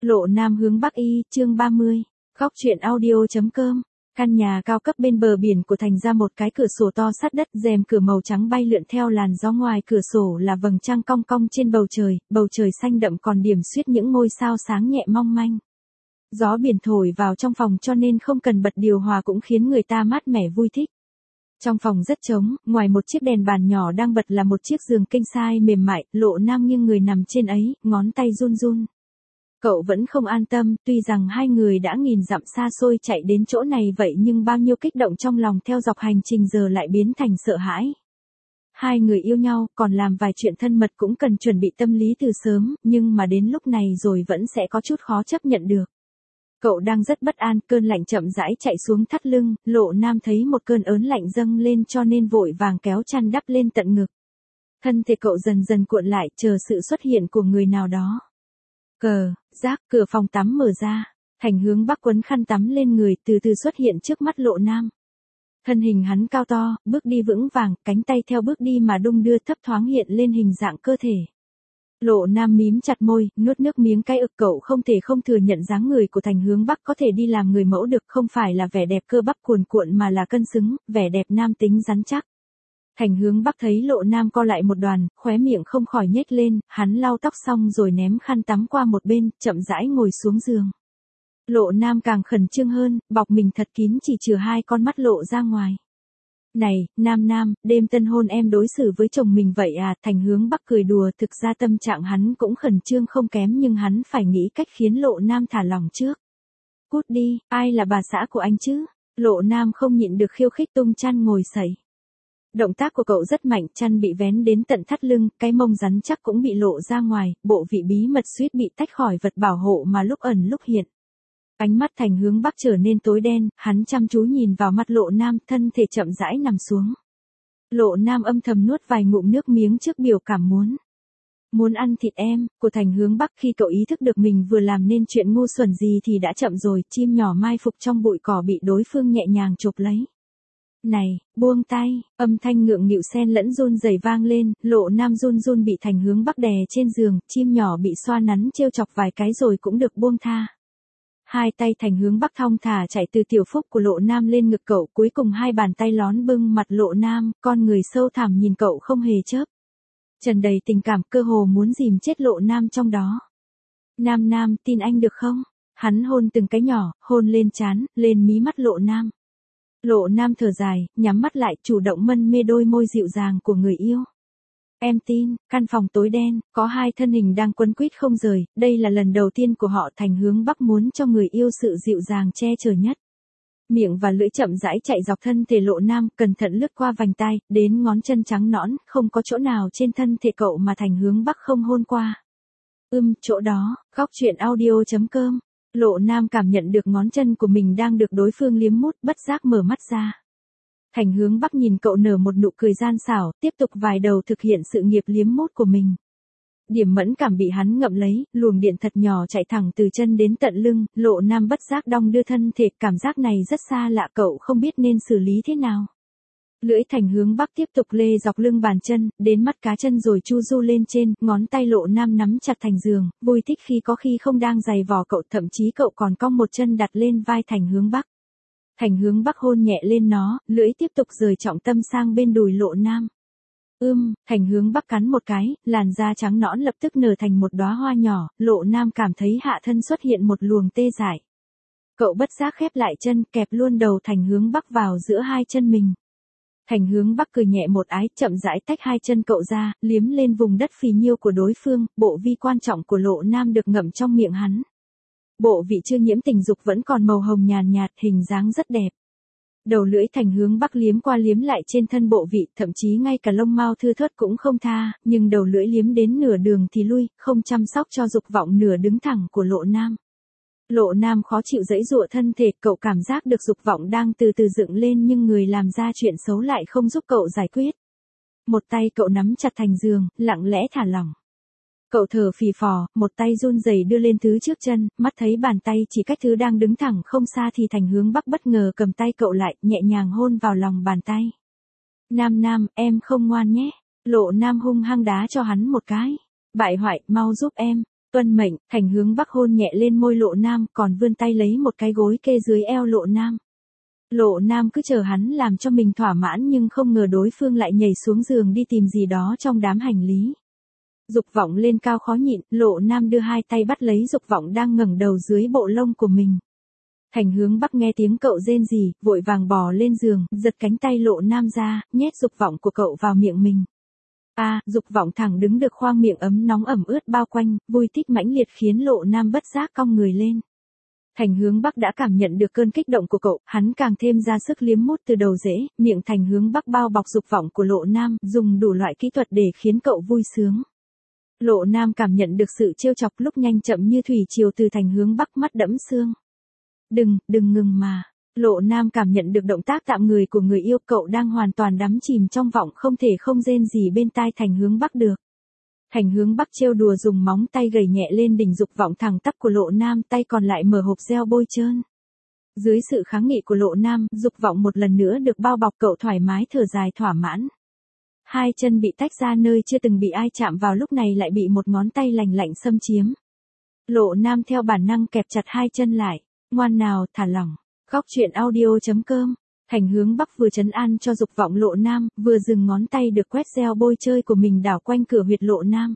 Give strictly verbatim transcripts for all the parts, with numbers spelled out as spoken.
Lộ Nam hướng Bắc Y, chương ba mươi. Góc truyện audio.com. Căn nhà cao cấp bên bờ biển của thành ra một cái cửa sổ to sát đất, rèm cửa màu trắng bay lượn theo làn gió, ngoài cửa sổ là vầng trăng cong cong trên bầu trời, bầu trời xanh đậm còn điểm xuyết những ngôi sao sáng nhẹ mong manh. Gió biển thổi vào trong phòng cho nên không cần bật điều hòa cũng khiến người ta mát mẻ vui thích. Trong phòng rất trống, ngoài một chiếc đèn bàn nhỏ đang bật là một chiếc giường king size mềm mại, Lộ Nam nghiêng người nằm trên ấy, ngón tay run run. Cậu vẫn không an tâm, tuy rằng hai người đã nghìn dặm xa xôi chạy đến chỗ này vậy nhưng bao nhiêu kích động trong lòng theo dọc hành trình giờ lại biến thành sợ hãi. Hai người yêu nhau, còn làm vài chuyện thân mật cũng cần chuẩn bị tâm lý từ sớm, nhưng mà đến lúc này rồi vẫn sẽ có chút khó chấp nhận được. Cậu đang rất bất an, cơn lạnh chậm rãi chạy xuống thắt lưng, Lộ Nam thấy một cơn ớn lạnh dâng lên cho nên vội vàng kéo chăn đắp lên tận ngực. Thân thể cậu dần dần cuộn lại, chờ sự xuất hiện của người nào đó. Cờ, giác, cửa phòng tắm mở ra, Thành Hướng Bắc quấn khăn tắm lên người từ từ xuất hiện trước mắt Lộ Nam. Thân hình hắn cao to, bước đi vững vàng, cánh tay theo bước đi mà đung đưa thấp thoáng hiện lên hình dạng cơ thể. Lộ Nam mím chặt môi, nuốt nước miếng cay ực, cậu không thể không thừa nhận dáng người của Thành Hướng Bắc có thể đi làm người mẫu được, không phải là vẻ đẹp cơ bắp cuồn cuộn mà là cân xứng, vẻ đẹp nam tính rắn chắc. Thành Hướng Bắc thấy Lộ Nam co lại một đoàn, khóe miệng không khỏi nhếch lên, hắn lau tóc xong rồi ném khăn tắm qua một bên, chậm rãi ngồi xuống giường. Lộ Nam càng khẩn trương hơn, bọc mình thật kín chỉ trừ hai con mắt lộ ra ngoài. Này, Nam Nam, đêm tân hôn em đối xử với chồng mình vậy à? Thành Hướng Bắc cười đùa, thực ra tâm trạng hắn cũng khẩn trương không kém nhưng hắn phải nghĩ cách khiến Lộ Nam thả lỏng trước. Cút đi, ai là bà xã của anh chứ? Lộ Nam không nhịn được khiêu khích tung chăn ngồi dậy. Động tác của cậu rất mạnh, chăn bị vén đến tận thắt lưng, cái mông rắn chắc cũng bị lộ ra ngoài, bộ vị bí mật suýt bị tách khỏi vật bảo hộ mà lúc ẩn lúc hiện. Ánh mắt Thành Hướng Bắc trở nên tối đen, hắn chăm chú nhìn vào mặt Lộ Nam, thân thể chậm rãi nằm xuống. Lộ Nam âm thầm nuốt vài ngụm nước miếng trước biểu cảm muốn. Muốn ăn thịt em, của Thành Hướng Bắc. Khi cậu ý thức được mình vừa làm nên chuyện ngu xuẩn gì thì đã chậm rồi, chim nhỏ mai phục trong bụi cỏ bị đối phương nhẹ nhàng chộp lấy. Này, buông tay, âm thanh ngượng nghịu xen lẫn run rẩy vang lên, Lộ Nam run run bị Thành Hướng Bắc đè trên giường, chim nhỏ bị xoa nắn trêu chọc vài cái rồi cũng được buông tha. Hai tay Thành Hướng Bắc thong thả chạy từ tiểu phúc của Lộ Nam lên ngực cậu, cuối cùng hai bàn tay lón bưng mặt Lộ Nam, con người sâu thẳm nhìn cậu không hề chớp. Tràn đầy tình cảm, cơ hồ muốn dìm chết Lộ Nam trong đó. Nam Nam, tin anh được không? Hắn hôn từng cái nhỏ, hôn lên trán, lên mí mắt Lộ Nam. Lộ Nam thở dài, nhắm mắt lại, chủ động mân mê đôi môi dịu dàng của người yêu. Em tin. Căn phòng tối đen, có hai thân hình đang quấn quýt không rời, đây là lần đầu tiên của họ. Thành Hướng Bắc muốn cho người yêu sự dịu dàng che chở nhất. Miệng và lưỡi chậm rãi chạy dọc thân thể Lộ Nam, cẩn thận lướt qua vành tai, đến ngón chân trắng nõn, không có chỗ nào trên thân thể cậu mà Thành Hướng Bắc không hôn qua. Ưm, chỗ đó. Góc truyện audio.com. Lộ Nam cảm nhận được ngón chân của mình đang được đối phương liếm mút, bất giác mở mắt ra. Thành Hướng Bắc nhìn cậu nở một nụ cười gian xảo, tiếp tục vài đầu thực hiện sự nghiệp liếm mút của mình. Điểm mẫn cảm bị hắn ngậm lấy, luồng điện thật nhỏ chạy thẳng từ chân đến tận lưng, Lộ Nam bất giác đong đưa thân thể, cảm giác này rất xa lạ, cậu không biết nên xử lý thế nào. Lưỡi Thành Hướng Bắc tiếp tục lê dọc lưng bàn chân, đến mắt cá chân rồi chu du lên trên, ngón tay Lộ Nam nắm chặt thành giường, vui thích khi có khi không đang giày vò cậu, thậm chí cậu còn cong một chân đặt lên vai Thành Hướng Bắc. Thành Hướng Bắc hôn nhẹ lên nó, lưỡi tiếp tục rời trọng tâm sang bên đùi Lộ Nam. Ưm, Thành Hướng Bắc cắn một cái, làn da trắng nõn lập tức nở thành một đóa hoa nhỏ, Lộ Nam cảm thấy hạ thân xuất hiện một luồng tê dại. Cậu bất giác khép lại chân, kẹp luôn đầu Thành Hướng Bắc vào giữa hai chân mình. Thành Hướng Bắc cười nhẹ một ái, chậm rãi tách hai chân cậu ra, liếm lên vùng đất phì nhiêu của đối phương, bộ vi quan trọng của Lộ Nam được ngậm trong miệng hắn. Bộ vị chưa nhiễm tình dục vẫn còn màu hồng nhàn nhạt, hình dáng rất đẹp. Đầu lưỡi Thành Hướng Bắc liếm qua liếm lại trên thân bộ vị, thậm chí ngay cả lông mao thưa thớt cũng không tha, nhưng đầu lưỡi liếm đến nửa đường thì lui, không chăm sóc cho dục vọng nửa đứng thẳng của Lộ Nam. Lộ Nam khó chịu giãy giụa thân thể, cậu cảm giác được dục vọng đang từ từ dựng lên nhưng người làm ra chuyện xấu lại không giúp cậu giải quyết. Một tay cậu nắm chặt thành giường, lặng lẽ thả lỏng. Cậu thở phì phò, một tay run rẩy đưa lên thứ trước chân, mắt thấy bàn tay chỉ cách thứ đang đứng thẳng không xa thì Thành Hướng Bắc bất ngờ cầm tay cậu lại, nhẹ nhàng hôn vào lòng bàn tay. Nam Nam, em không ngoan nhé. Lộ Nam hung hăng đá cho hắn một cái. Bại hoại, mau giúp em. Tuân mệnh, Thành Hướng Bắc hôn nhẹ lên môi Lộ Nam, còn vươn tay lấy một cái gối kê dưới eo Lộ Nam. Lộ Nam cứ chờ hắn làm cho mình thỏa mãn nhưng không ngờ đối phương lại nhảy xuống giường đi tìm gì đó trong đám hành lý. Dục vọng lên cao khó nhịn, Lộ Nam đưa hai tay bắt lấy Dục vọng đang ngẩng đầu dưới bộ lông của mình. Thành Hướng Bắc nghe tiếng cậu rên rỉ, vội vàng bò lên giường, giật cánh tay Lộ Nam ra, nhét Dục vọng của cậu vào miệng mình. A, à, Dục vọng thẳng đứng được khoang miệng ấm nóng ẩm ướt bao quanh, vui thích mãnh liệt khiến Lộ Nam bất giác cong người lên. Thành Hướng Bắc đã cảm nhận được cơn kích động của cậu, hắn càng thêm ra sức liếm mút từ đầu rễ, miệng Thành Hướng Bắc bao bọc Dục vọng của Lộ Nam, dùng đủ loại kỹ thuật để khiến cậu vui sướng. Lộ Nam cảm nhận được sự trêu chọc lúc nhanh chậm như thủy triều từ Thành Hướng Bắc, mắt đẫm sương. Đừng, đừng ngừng mà. Lộ Nam cảm nhận được động tác tạm người của người yêu, cậu đang hoàn toàn đắm chìm trong vọng không thể không rên gì bên tai Thành Hướng Bắc được. Thành Hướng Bắc trêu đùa dùng móng tay gầy nhẹ lên đỉnh Dục vọng thẳng tắp của Lộ Nam, tay còn lại mở hộp gel bôi trơn. Dưới sự kháng nghị của Lộ Nam, Dục vọng một lần nữa được bao bọc, cậu thoải mái thở dài thỏa mãn. Hai chân bị tách ra nơi chưa từng bị ai chạm vào lúc này lại bị một ngón tay lành lạnh xâm chiếm. Lộ Nam theo bản năng kẹp chặt hai chân lại. Ngoan nào, thả lỏng. Góc truyện audio chấm com. Thành Hướng Bắc vừa trấn an cho Dục vọng Lộ Nam, vừa dừng ngón tay được quét gel bôi chơi của mình đảo quanh cửa huyệt Lộ Nam.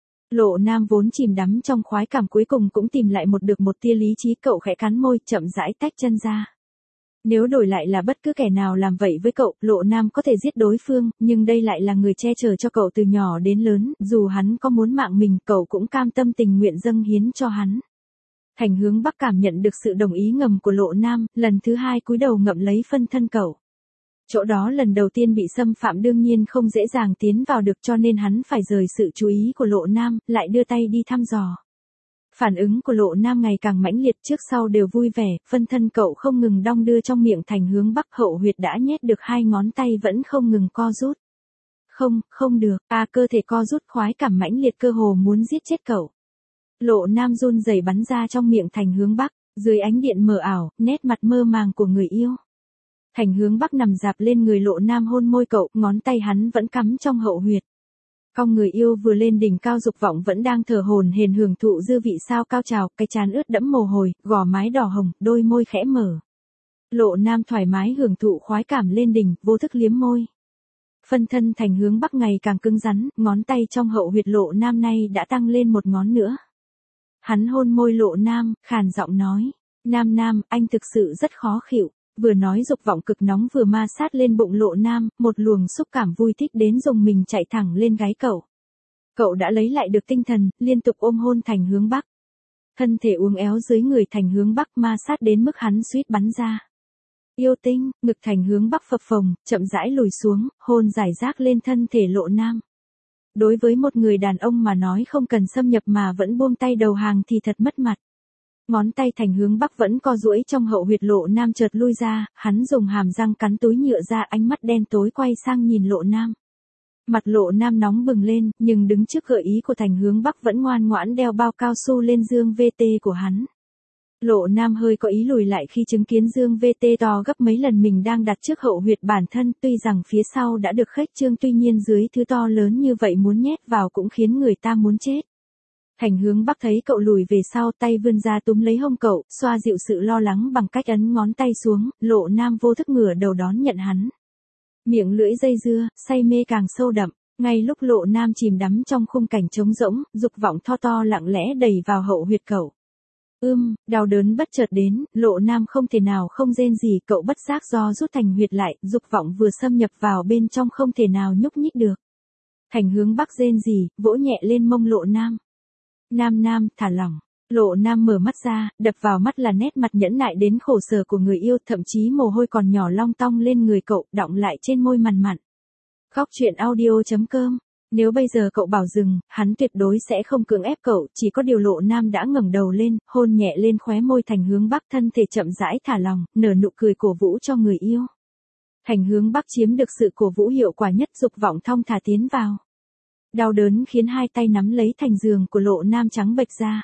Lộ Nam vốn chìm đắm trong khoái cảm cuối cùng cũng tìm lại một được một tia lý trí, cậu khẽ cắn môi, chậm rãi tách chân ra. Nếu đổi lại là bất cứ kẻ nào làm vậy với cậu, Lộ Nam có thể giết đối phương, nhưng đây lại là người che chở cho cậu từ nhỏ đến lớn, dù hắn có muốn mạng mình, cậu cũng cam tâm tình nguyện dâng hiến cho hắn. Thành Hướng Bắc cảm nhận được sự đồng ý ngầm của Lộ Nam, lần thứ hai cúi đầu ngậm lấy phân thân cậu. Chỗ đó lần đầu tiên bị xâm phạm đương nhiên không dễ dàng tiến vào được, cho nên hắn phải rời sự chú ý của Lộ Nam, lại đưa tay đi thăm dò. Phản ứng của Lộ Nam ngày càng mãnh liệt, trước sau đều vui vẻ, phân thân cậu không ngừng đong đưa trong miệng Thành Hướng Bắc, hậu huyệt đã nhét được hai ngón tay vẫn không ngừng co rút. Không, không được, a à, cơ thể co rút, khoái cảm mãnh liệt cơ hồ muốn giết chết cậu. Lộ Nam run rẩy bắn ra trong miệng Thành Hướng Bắc, dưới ánh điện mờ ảo, nét mặt mơ màng của người yêu. Thành Hướng Bắc nằm dạp lên người Lộ Nam hôn môi cậu, ngón tay hắn vẫn cắm trong hậu huyệt. Cong người yêu vừa lên đỉnh cao, Dục vọng vẫn đang thở hổn hển hưởng thụ dư vị sao cao trào, cái trán ướt đẫm mồ hôi, gò mái đỏ hồng, đôi môi khẽ mở. Lộ Nam thoải mái hưởng thụ khoái cảm lên đỉnh, vô thức liếm môi. Phân thân Thành Hướng Bắc ngày càng cứng rắn, ngón tay trong hậu huyệt Lộ Nam nay đã tăng lên một ngón nữa. Hắn hôn môi Lộ Nam, khàn giọng nói, Nam Nam, anh thực sự rất khó chịu. Vừa nói Dục vọng cực nóng vừa ma sát lên bụng Lộ Nam, một luồng xúc cảm vui thích đến dùng mình chạy thẳng lên gáy cậu. Cậu đã lấy lại được tinh thần, liên tục ôm hôn Thành Hướng Bắc. Thân thể uốn éo dưới người Thành Hướng Bắc, ma sát đến mức hắn suýt bắn ra. Yêu tinh, ngực Thành Hướng Bắc phập phồng, chậm rãi lùi xuống, hôn giải rác lên thân thể Lộ Nam. Đối với một người đàn ông mà nói không cần xâm nhập mà vẫn buông tay đầu hàng thì thật mất mặt. Ngón tay Thành Hướng Bắc vẫn co duỗi trong hậu huyệt Lộ Nam chợt lui ra, hắn dùng hàm răng cắn túi nhựa ra, ánh mắt đen tối quay sang nhìn Lộ Nam. Mặt Lộ Nam nóng bừng lên, nhưng đứng trước gợi ý của Thành Hướng Bắc vẫn ngoan ngoãn đeo bao cao su lên dương vê tê của hắn. Lộ Nam hơi có ý lùi lại khi chứng kiến dương vê tê to gấp mấy lần mình đang đặt trước hậu huyệt bản thân, tuy rằng phía sau đã được khuếch trương, tuy nhiên dưới thứ to lớn như vậy muốn nhét vào cũng khiến người ta muốn chết. Thành Hướng Bắc thấy cậu lùi về sau, tay vươn ra túm lấy hông cậu, xoa dịu sự lo lắng bằng cách ấn ngón tay xuống, Lộ Nam vô thức ngửa đầu đón nhận hắn. Miệng lưỡi dây dưa, say mê càng sâu đậm, ngay lúc Lộ Nam chìm đắm trong khung cảnh trống rỗng, Dục vọng to to lặng lẽ đẩy vào hậu huyệt cậu. Ưm, đau đớn bất chợt đến, Lộ Nam không thể nào không rên gì, cậu bất giác do rút thành huyệt lại, Dục vọng vừa xâm nhập vào bên trong không thể nào nhúc nhích được. Thành Hướng Bắc rên gì, vỗ nhẹ lên mông Lộ Nam. Nam Nam, thả lỏng. Lộ Nam mở mắt ra, đập vào mắt là nét mặt nhẫn nại đến khổ sở của người yêu, thậm chí mồ hôi còn nhỏ long tong lên người cậu, đọng lại trên môi mằn mặn. Góc truyện audio chấm com. Nếu bây giờ cậu bảo dừng, hắn tuyệt đối sẽ không cưỡng ép cậu, chỉ có điều Lộ Nam đã ngẩng đầu lên, hôn nhẹ lên khóe môi Thành Hướng Bắc, thân thể chậm rãi thả lỏng, nở nụ cười cổ vũ cho người yêu. Thành Hướng Bắc chiếm được sự cổ vũ hiệu quả nhất, Dục vọng thong thả tiến vào. Đau đớn khiến hai tay nắm lấy thành giường của Lộ Nam trắng bệch ra.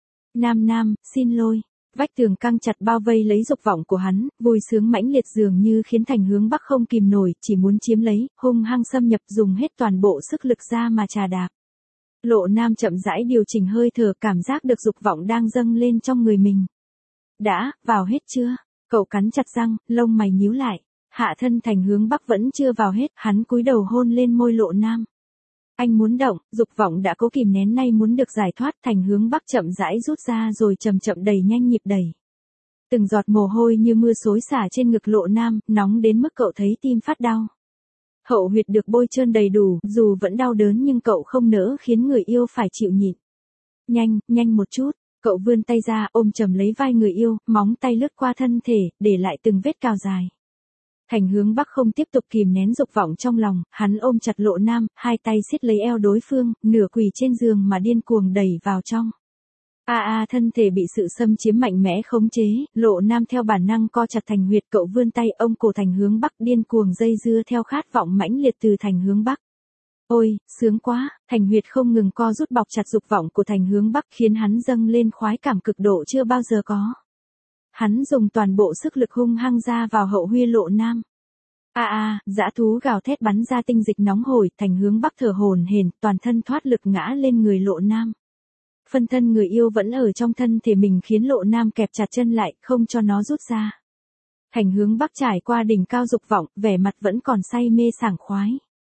Nam Nam, xin lỗi. Vách tường căng chặt bao vây lấy Dục vọng của hắn, vui sướng mãnh liệt dường như khiến Thành Hướng Bắc không kìm nổi, chỉ muốn chiếm lấy, hung hăng xâm nhập, dùng hết toàn bộ sức lực ra mà chà đạp. Lộ Nam chậm rãi điều chỉnh hơi thở, cảm giác được dục vọng đang dâng lên trong người mình. Đã, vào hết chưa? Cậu cắn chặt răng, lông mày nhíu lại. Hạ thân Thành Hướng Bắc vẫn chưa vào hết, hắn cúi đầu hôn lên môi Lộ Nam. Anh muốn động, dục vọng đã cố kìm nén nay muốn được giải thoát. Thành Hướng Bắc chậm rãi rút ra rồi chậm chậm đẩy nhanh nhịp đẩy. Từng giọt mồ hôi như mưa xối xả trên ngực Lộ Nam, nóng đến mức cậu thấy tim phát đau. Hậu huyệt được bôi trơn đầy đủ, dù vẫn đau đớn nhưng cậu không nỡ khiến người yêu phải chịu nhịn. Nhanh, nhanh một chút, cậu vươn tay ra ôm chầm lấy vai người yêu, móng tay lướt qua thân thể, để lại từng vết cào dài. Thành Hướng Bắc không tiếp tục kìm nén dục vọng trong lòng, hắn ôm chặt Lộ Nam, hai tay siết lấy eo đối phương, nửa quỳ trên giường mà điên cuồng đẩy vào trong. A a thân thể bị sự xâm chiếm mạnh mẽ khống chế, Lộ Nam theo bản năng co chặt thành huyệt, cậu vươn tay ôm cổ Thành Hướng Bắc điên cuồng dây dưa theo khát vọng mãnh liệt từ Thành Hướng Bắc. Ôi, sướng quá, thành huyệt không ngừng co rút bọc chặt dục vọng của Thành Hướng Bắc khiến hắn dâng lên khoái cảm cực độ chưa bao giờ có. Hắn dùng toàn bộ sức lực hung hăng ra vào hậu huy Lộ Nam. A a, dã thú gào thét bắn ra tinh dịch nóng hổi, Thành Hướng Bắc thở hổn hển, toàn thân thoát lực ngã lên người Lộ Nam. Phân thân người yêu vẫn ở trong thân thể mình khiến Lộ Nam kẹp chặt chân lại, không cho nó rút ra. Thành Hướng Bắc trải qua đỉnh cao dục vọng, vẻ mặt vẫn còn say mê sảng khoái.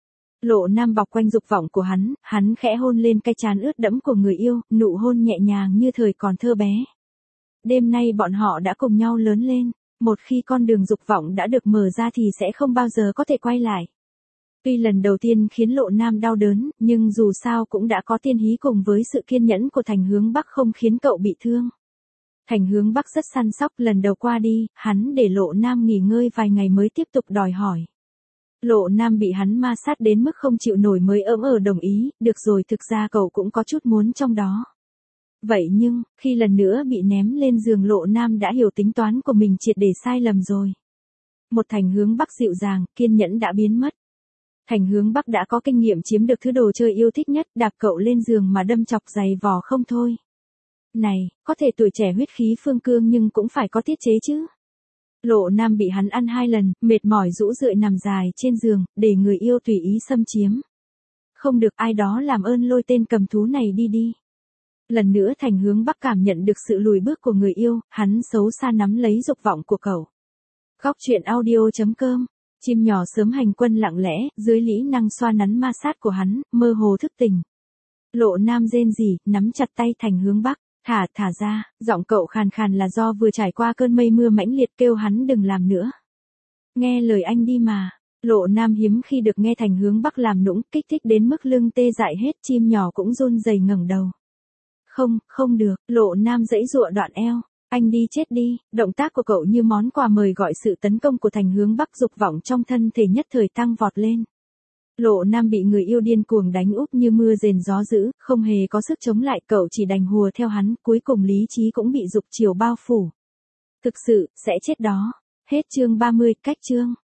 Lộ Nam bọc quanh dục vọng của hắn, hắn khẽ hôn lên cái trán ướt đẫm của người yêu, nụ hôn nhẹ nhàng như thời còn thơ bé. Đêm nay bọn họ đã cùng nhau lớn lên, một khi con đường dục vọng đã được mở ra thì sẽ không bao giờ có thể quay lại. Tuy lần đầu tiên khiến Lộ Nam đau đớn, nhưng dù sao cũng đã có tiên hí cùng với sự kiên nhẫn của Thành Hướng Bắc không khiến cậu bị thương. Thành Hướng Bắc rất săn sóc, lần đầu qua đi, hắn để Lộ Nam nghỉ ngơi vài ngày mới tiếp tục đòi hỏi. Lộ Nam bị hắn ma sát đến mức không chịu nổi mới ỡm ờ đồng ý, được rồi, thực ra cậu cũng có chút muốn trong đó. Vậy nhưng, khi lần nữa bị ném lên giường, Lộ Nam đã hiểu tính toán của mình triệt để sai lầm rồi. Một Thành Hướng Bắc dịu dàng, kiên nhẫn đã biến mất. Thành Hướng Bắc đã có kinh nghiệm chiếm được thứ đồ chơi yêu thích nhất, đạp cậu lên giường mà đâm chọc giày vò không thôi. Này, có thể tuổi trẻ huyết khí phương cương nhưng cũng phải có tiết chế chứ. Lộ Nam bị hắn ăn hai lần, mệt mỏi rũ rượi nằm dài trên giường, để người yêu tùy ý xâm chiếm. Không được, ai đó làm ơn lôi tên cầm thú này đi đi. Lần nữa Thành Hướng Bắc cảm nhận được sự lùi bước của người yêu, hắn xấu xa nắm lấy dục vọng của cậu. Góc truyện audio chấm com. Chim nhỏ sớm hành quân lặng lẽ, dưới lĩ năng xoa nắn ma sát của hắn, mơ hồ thức tỉnh. Lộ Nam rên rỉ, nắm chặt tay Thành Hướng Bắc, thả thả ra, giọng cậu khàn khàn là do vừa trải qua cơn mây mưa mãnh liệt, kêu hắn đừng làm nữa. Nghe lời anh đi mà. Lộ Nam hiếm khi được nghe Thành Hướng Bắc làm nũng, kích thích đến mức lưng tê dại hết, chim nhỏ cũng run rẩy ngẩng đầu. Không, không được, Lộ Nam giãy giụa đoạn eo. Anh đi chết đi, động tác của cậu như món quà mời gọi sự tấn công của Thành Hướng Bắc, dục vọng trong thân thể nhất thời tăng vọt lên. Lộ Nam bị người yêu điên cuồng đánh úp như mưa rền gió dữ, không hề có sức chống lại, cậu chỉ đành hùa theo hắn, cuối cùng lý trí cũng bị dục chiều bao phủ. Thực sự, sẽ chết đó. Hết chương ba mươi, cách chương.